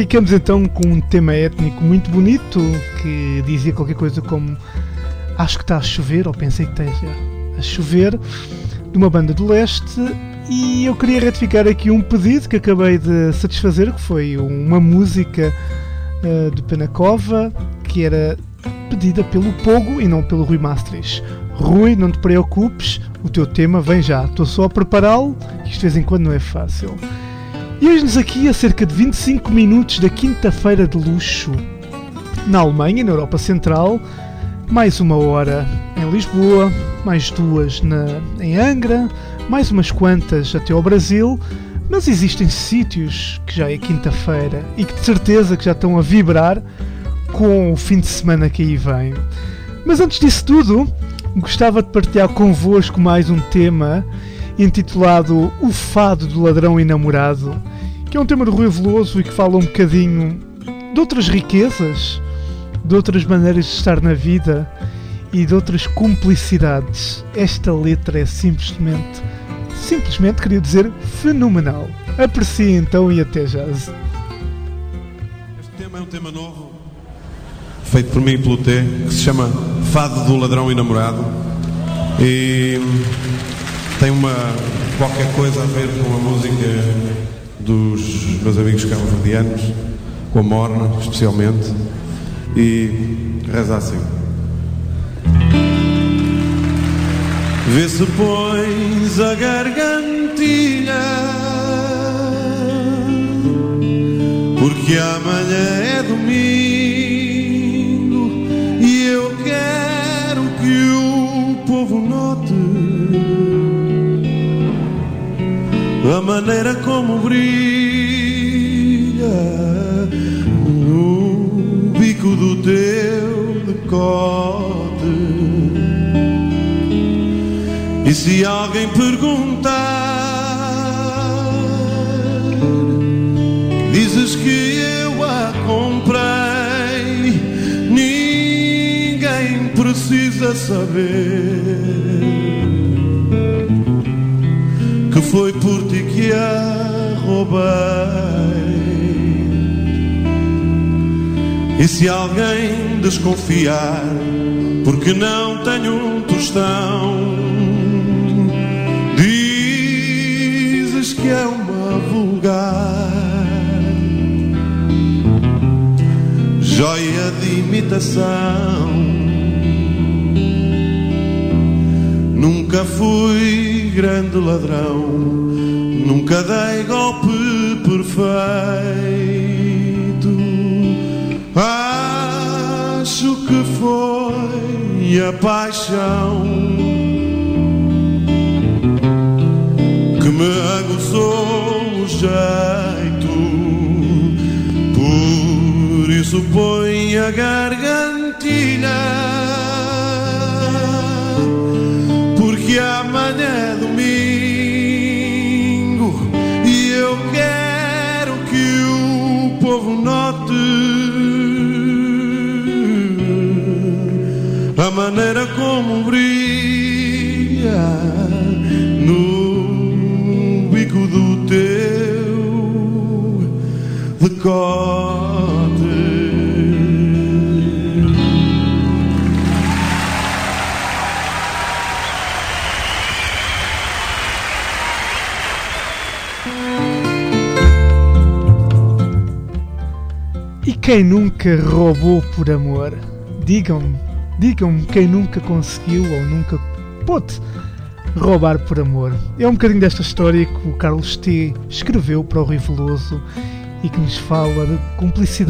ficamos então com um tema étnico muito bonito que dizia qualquer coisa como acho que está a chover, ou pensei que esteja a chover, de uma banda do leste. E eu queria retificar aqui um pedido que acabei de satisfazer, que foi uma música de Penacova, que era pedida pelo Pogo e não pelo Rui Mastris. Rui, não te preocupes, o teu tema vem já, estou só a prepará-lo, que isto de vez em quando não é fácil. E hoje-nos aqui a cerca de 25 minutos da quinta-feira de luxo na Alemanha, na Europa Central, mais uma hora em Lisboa, mais duas em Angra, mais umas quantas até ao Brasil, mas existem sítios que já é quinta-feira e que de certeza que já estão a vibrar com o fim de semana que aí vem. Mas antes disso tudo, gostava de partilhar convosco mais um tema intitulado O Fado do Ladrão e Namorado, que é um tema do Rui Veloso e que fala um bocadinho de outras riquezas, de outras maneiras de estar na vida e de outras cumplicidades. Esta letra é simplesmente queria dizer fenomenal. Aprecie então e até já. Este tema é um tema novo, feito por mim e pelo T, que se chama Fado do Ladrão e Namorado, e tem qualquer coisa a ver com a música dos meus amigos cabo-verdianos, com a Morna especialmente, e reza assim. Vê se pões a gargantilha, porque amanhã é domingo e eu quero que o povo note a maneira como brilha no bico do teu decote. E se alguém perguntar, dizes que eu a comprei, ninguém precisa saber que foi por ti que a roubei. E se alguém desconfiar, porque não tenho um tostão, dizes que é uma vulgar joia de imitação. Nunca fui grande ladrão, nunca dei golpe perfeito. Acho que foi a paixão que me aguçou o jeito. Por isso põe a gargantilha, porque amanhã é domingo e eu quero que o povo note a maneira como brilha no bico do teu decote. E quem nunca roubou por amor? Digam-me quem nunca conseguiu ou nunca pôde roubar por amor. É um bocadinho desta história que o Carlos T escreveu para o Rui Veloso e que nos fala de cumplicidade